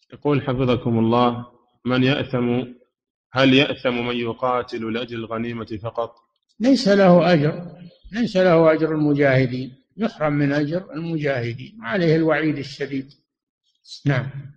يقول حفظكم الله: من يأثم هل يأثم من يقاتل لأجل الغنيمة فقط؟ ليس له أجر، ليس له أجر المجاهدين، يحرم من أجر المجاهدين، عليه الوعيد الشديد. نعم.